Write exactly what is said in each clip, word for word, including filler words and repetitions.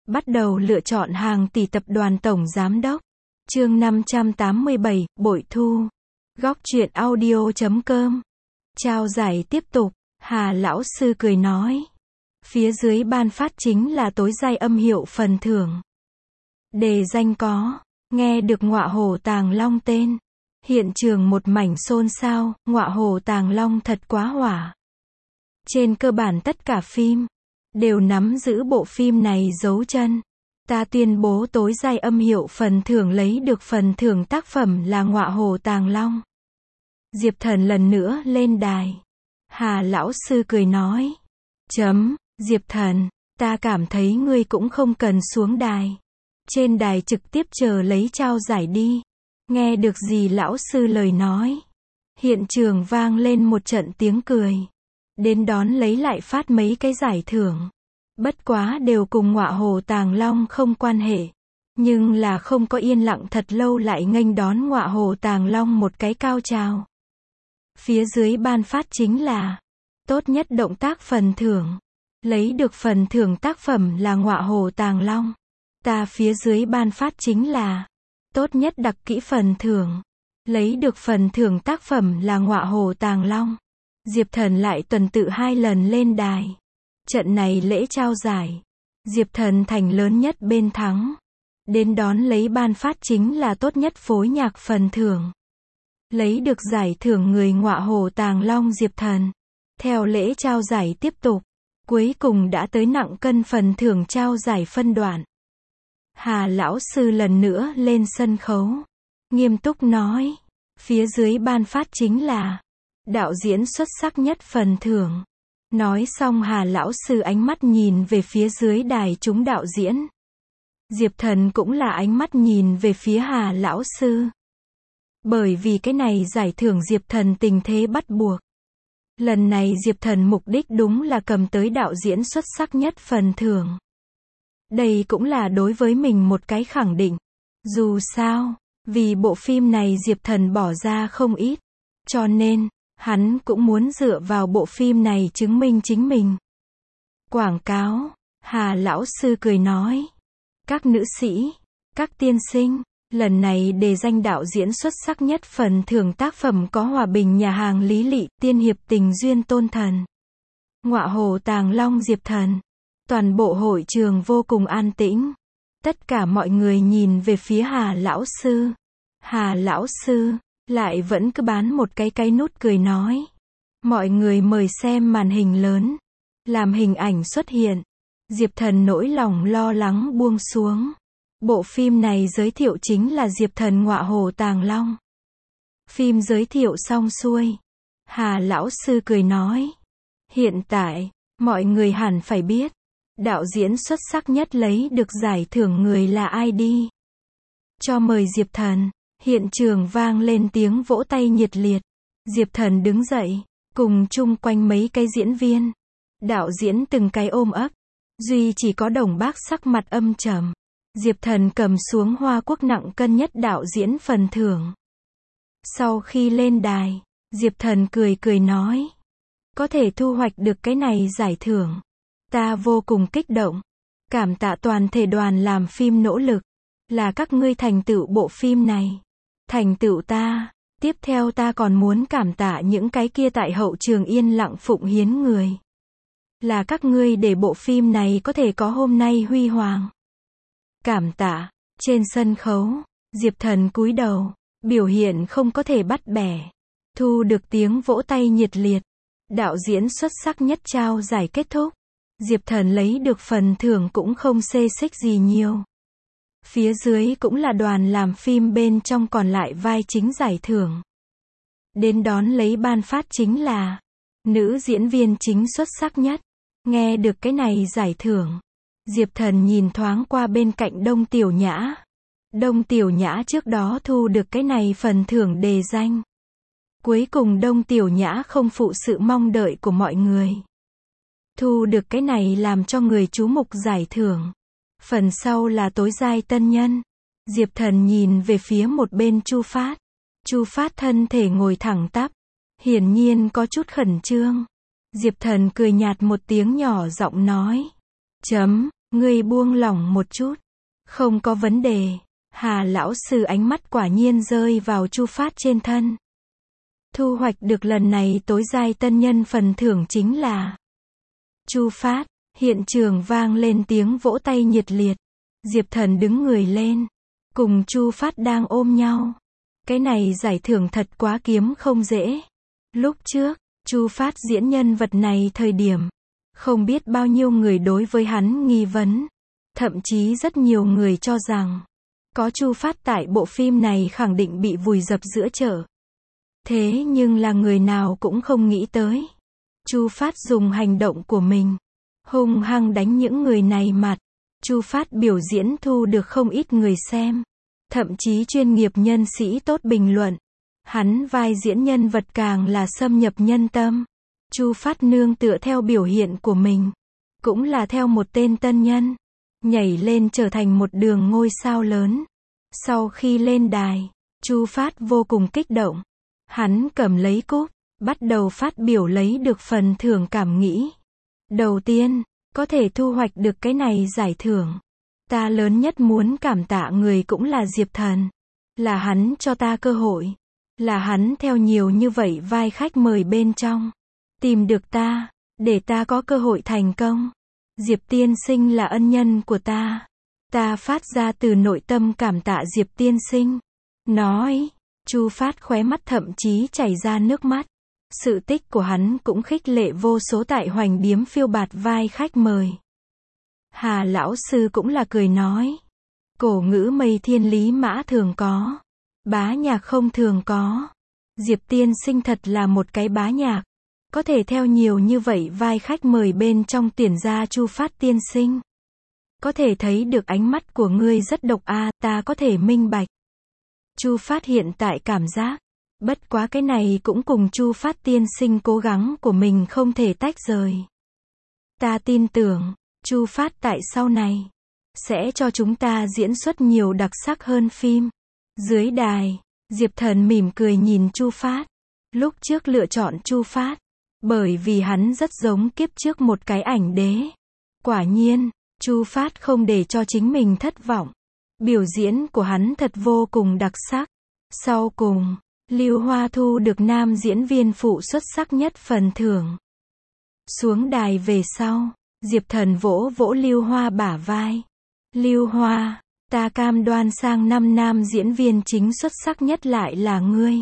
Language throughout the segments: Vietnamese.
Bắt đầu lựa chọn hàng tỷ tập đoàn tổng giám đốc. Chương năm trăm tám mươi bảy, bội thu. Góc truyện audio chấm com. Trao giải tiếp tục, Hà lão sư cười nói. Phía dưới ban phát chính là tối giai âm hiệu phần thưởng. Đề danh có, nghe được ngọa hổ tàng long tên. Hiện trường một mảnh xôn xao, ngọa hổ tàng long thật quá hỏa. Trên cơ bản tất cả phim đều nắm giữ bộ phim này dấu chân. Ta tuyên bố tối giai âm hiệu phần thưởng lấy được phần thưởng tác phẩm là ngọa hổ tàng long. Diệp Thần lần nữa lên đài. Hà lão sư cười nói. Chấm, Diệp Thần, ta cảm thấy ngươi cũng không cần xuống đài. Trên đài trực tiếp chờ lấy trao giải đi. Nghe được gì lão sư lời nói. Hiện trường vang lên một trận tiếng cười. Đến đón lấy lại phát mấy cái giải thưởng. Bất quá đều cùng ngọa hổ tàng long không quan hệ. Nhưng là không có yên lặng thật lâu lại nghênh đón ngọa hổ tàng long một cái cao trào. Phía dưới ban phát chính là tốt nhất động tác phần thưởng. Lấy được phần thưởng tác phẩm là ngọa hổ tàng long. Ta phía dưới ban phát chính là tốt nhất đặc kỹ phần thưởng. Lấy được phần thưởng tác phẩm là ngọa hổ tàng long. Diệp Thần lại tuần tự hai lần lên đài. Trận này lễ trao giải, Diệp Thần thành lớn nhất bên thắng. Đến đón lấy ban phát chính là tốt nhất phối nhạc phần thưởng. Lấy được giải thưởng người ngọa hổ tàng long Diệp Thần. Theo lễ trao giải tiếp tục, cuối cùng đã tới nặng cân phần thưởng trao giải phân đoạn. Hà lão sư lần nữa lên sân khấu, nghiêm túc nói, phía dưới ban phát chính là đạo diễn xuất sắc nhất phần thưởng. Nói xong Hà lão sư ánh mắt nhìn về phía dưới đài chúng đạo diễn. Diệp Thần cũng là ánh mắt nhìn về phía Hà lão sư. Bởi vì cái này giải thưởng Diệp Thần tình thế bắt buộc. Lần này Diệp Thần mục đích đúng là cầm tới đạo diễn xuất sắc nhất phần thưởng. Đây cũng là đối với mình một cái khẳng định. Dù sao, vì bộ phim này Diệp Thần bỏ ra không ít. Cho nên, hắn cũng muốn dựa vào bộ phim này chứng minh chính mình. Quảng cáo, Hà lão sư cười nói. Các nữ sĩ, các tiên sinh, lần này đề danh đạo diễn xuất sắc nhất phần thưởng tác phẩm có Hòa Bình Nhà hàng Lý Lị, Tiên Hiệp Tình Duyên Tôn Thần, ngọa hổ tàng long Diệp Thần. Toàn bộ hội trường vô cùng an tĩnh. Tất cả mọi người nhìn về phía Hà lão sư. Hà lão sư lại vẫn cứ bán một cái cái nút cười nói. Mọi người mời xem màn hình lớn. Làm hình ảnh xuất hiện. Diệp Thần nỗi lòng lo lắng buông xuống. Bộ phim này giới thiệu chính là Diệp Thần ngọa hổ tàng long. Phim giới thiệu xong xuôi. Hà lão sư cười nói. Hiện tại, mọi người hẳn phải biết. Đạo diễn xuất sắc nhất lấy được giải thưởng người là ai đi. Cho mời Diệp Thần. Hiện trường vang lên tiếng vỗ tay nhiệt liệt. Diệp Thần đứng dậy, cùng chung quanh mấy cái diễn viên. Đạo diễn từng cái ôm ấp. Duy chỉ có Đồng Bác sắc mặt âm trầm. Diệp Thần cầm xuống Hoa Quốc nặng cân nhất đạo diễn phần thưởng. Sau khi lên đài, Diệp Thần cười cười nói. Có thể thu hoạch được cái này giải thưởng. Ta vô cùng kích động. Cảm tạ toàn thể đoàn làm phim nỗ lực. Là các ngươi thành tựu bộ phim này. Thành tựu ta. Tiếp theo ta còn muốn cảm tạ những cái kia tại hậu trường yên lặng phụng hiến người. Là các ngươi để bộ phim này có thể có hôm nay huy hoàng. Cảm tạ. Trên sân khấu, Diệp Thần cúi đầu. Biểu hiện không có thể bắt bẻ. Thu được tiếng vỗ tay nhiệt liệt. Đạo diễn xuất sắc nhất trao giải kết thúc. Diệp Thần lấy được phần thưởng cũng không xê xích gì nhiều. Phía dưới cũng là đoàn làm phim bên trong còn lại vai chính giải thưởng. Đến đón lấy ban phát chính là nữ diễn viên chính xuất sắc nhất. Nghe được cái này giải thưởng. Diệp Thần nhìn thoáng qua bên cạnh Đông Tiểu Nhã. Đông Tiểu Nhã trước đó thu được cái này phần thưởng đề danh. Cuối cùng Đông Tiểu Nhã không phụ sự mong đợi của mọi người. Thu được cái này làm cho người chú mục giải thưởng. Phần sau là tối giai tân nhân. Diệp Thần nhìn về phía một bên Chu Phát. Chu Phát thân thể ngồi thẳng tắp. Hiển nhiên có chút khẩn trương. Diệp Thần cười nhạt một tiếng nhỏ giọng nói. Chấm, Ngươi buông lỏng một chút. Không có vấn đề. Hà lão sư ánh mắt quả nhiên rơi vào Chu Phát trên thân. Thu hoạch được lần này tối giai tân nhân phần thưởng chính là Chu Phát. Hiện trường vang lên tiếng vỗ tay nhiệt liệt. Diệp Thần đứng người lên, cùng Chu Phát đang ôm nhau. Cái này giải thưởng thật quá kiếm không dễ. Lúc trước, Chu Phát diễn nhân vật này thời điểm, không biết bao nhiêu người đối với hắn nghi vấn. Thậm chí rất nhiều người cho rằng, có Chu Phát tại bộ phim này khẳng định bị vùi dập giữa chợ. Thế nhưng là người nào cũng không nghĩ tới. Chu Phát dùng hành động của mình, hung hăng đánh những người này mặt. Chu Phát biểu diễn thu được không ít người xem. Thậm chí chuyên nghiệp nhân sĩ tốt bình luận. Hắn vai diễn nhân vật càng là xâm nhập nhân tâm. Chu Phát nương tựa theo biểu hiện của mình, cũng là theo một tên tân nhân, nhảy lên trở thành một đường ngôi sao lớn. Sau khi lên đài, Chu Phát vô cùng kích động. Hắn cầm lấy cúp, bắt đầu phát biểu lấy được phần thưởng cảm nghĩ. Đầu tiên, có thể thu hoạch được cái này giải thưởng. Ta lớn nhất muốn cảm tạ người cũng là Diệp Thần. Là hắn cho ta cơ hội. Là hắn theo nhiều như vậy vai khách mời bên trong. Tìm được ta, để ta có cơ hội thành công. Diệp tiên sinh là ân nhân của ta. Ta phát ra từ nội tâm cảm tạ Diệp tiên sinh. Nói, Chu Phát khóe mắt thậm chí chảy ra nước mắt. Sự tích của hắn cũng khích lệ vô số tại hoành điếm phiêu bạt vai khách mời. Hà lão sư cũng là cười nói. Cổ ngữ mây thiên lý mã thường có. Bá nhạc không thường có. Diệp tiên sinh thật là một cái bá nhạc. Có thể theo nhiều như vậy vai khách mời bên trong tuyển ra Chu Phát tiên sinh. Có thể thấy được ánh mắt của ngươi rất độc a, à, ta có thể minh bạch. Chu Phát hiện tại cảm giác. Bất quá cái này cũng cùng Chu Phát tiên sinh cố gắng của mình không thể tách rời. Ta tin tưởng, Chu Phát tại sau này, sẽ cho chúng ta diễn xuất nhiều đặc sắc hơn phim. Dưới đài, Diệp Thần mỉm cười nhìn Chu Phát. Lúc trước lựa chọn Chu Phát, bởi vì hắn rất giống kiếp trước một cái ảnh đế. Quả nhiên, Chu Phát không để cho chính mình thất vọng. Biểu diễn của hắn thật vô cùng đặc sắc. Sau cùng, Lưu Hoa thu được nam diễn viên phụ xuất sắc nhất phần thưởng. Xuống đài về sau, Diệp Thần vỗ vỗ Lưu Hoa bả vai. Lưu Hoa, ta cam đoan sang năm nam diễn viên chính xuất sắc nhất lại là ngươi.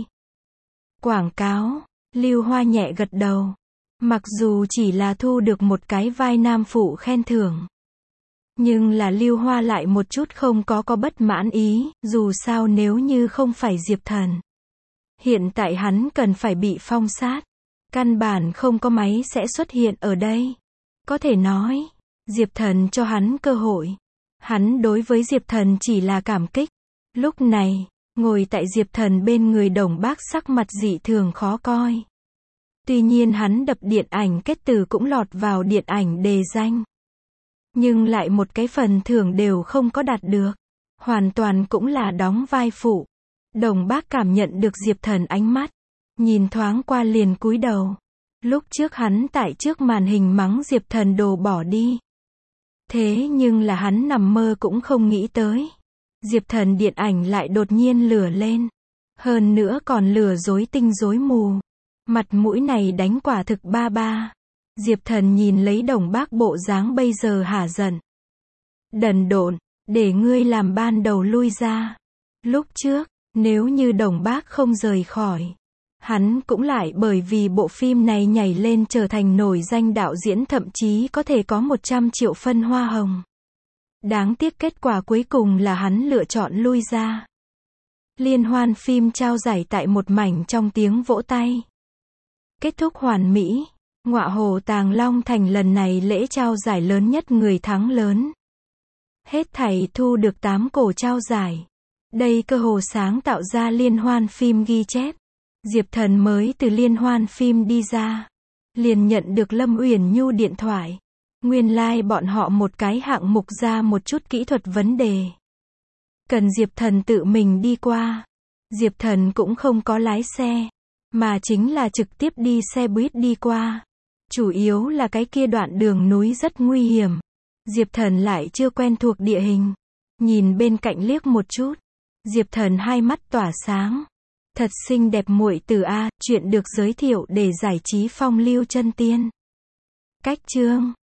Quảng cáo, Lưu Hoa nhẹ gật đầu. Mặc dù chỉ là thu được một cái vai nam phụ khen thưởng, nhưng là Lưu Hoa lại một chút không có có bất mãn ý, dù sao nếu như không phải Diệp Thần. Hiện tại hắn cần phải bị phong sát. Căn bản không có máy sẽ xuất hiện ở đây. Có thể nói, Diệp Thần cho hắn cơ hội. Hắn đối với Diệp Thần chỉ là cảm kích. Lúc này, ngồi tại Diệp Thần bên người Đồng Bác sắc mặt dị thường khó coi. Tuy nhiên hắn đập điện ảnh kết từ cũng lọt vào điện ảnh đề danh. Nhưng lại một cái phần thưởng đều không có đạt được. Hoàn toàn cũng là đóng vai phụ. Đồng Bác cảm nhận được Diệp Thần ánh mắt. Nhìn thoáng qua liền cúi đầu. Lúc trước hắn tại trước màn hình mắng Diệp Thần đồ bỏ đi. Thế nhưng là hắn nằm mơ cũng không nghĩ tới. Diệp Thần điện ảnh lại đột nhiên lửa lên. Hơn nữa còn lừa dối tinh rối mù. Mặt mũi này đánh quả thực ba ba. Diệp Thần nhìn lấy Đồng Bác bộ dáng bây giờ hả giận. Đần độn, để ngươi làm ban đầu lui ra. Lúc trước, nếu như Đồng Bác không rời khỏi, hắn cũng lại bởi vì bộ phim này nhảy lên trở thành nổi danh đạo diễn, thậm chí có thể có một trăm triệu phân hoa hồng. Đáng tiếc kết quả cuối cùng là hắn lựa chọn lui ra. Liên hoan phim trao giải tại một mảnh trong tiếng vỗ tay. Kết thúc hoàn mỹ. Ngọa Hồ Tàng Long Thành lần này lễ trao giải lớn nhất người thắng lớn. Hết thảy thu được tám cổ trao giải. Đây cơ hồ sáng tạo ra liên hoan phim ghi chép. Diệp Thần mới từ liên hoan phim đi ra, liền nhận được Lâm Uyển Nhu điện thoại. Nguyên lai like bọn họ một cái hạng mục ra một chút kỹ thuật vấn đề. Cần Diệp Thần tự mình đi qua. Diệp Thần cũng không có lái xe, mà chính là trực tiếp đi xe buýt đi qua. Chủ yếu là cái kia đoạn đường núi rất nguy hiểm. Diệp Thần lại chưa quen thuộc địa hình. Nhìn bên cạnh liếc một chút. Diệp Thần hai mắt tỏa sáng. Thật xinh đẹp muội tử a, chuyện được giới thiệu để giải trí phong lưu chân tiên. Cách chương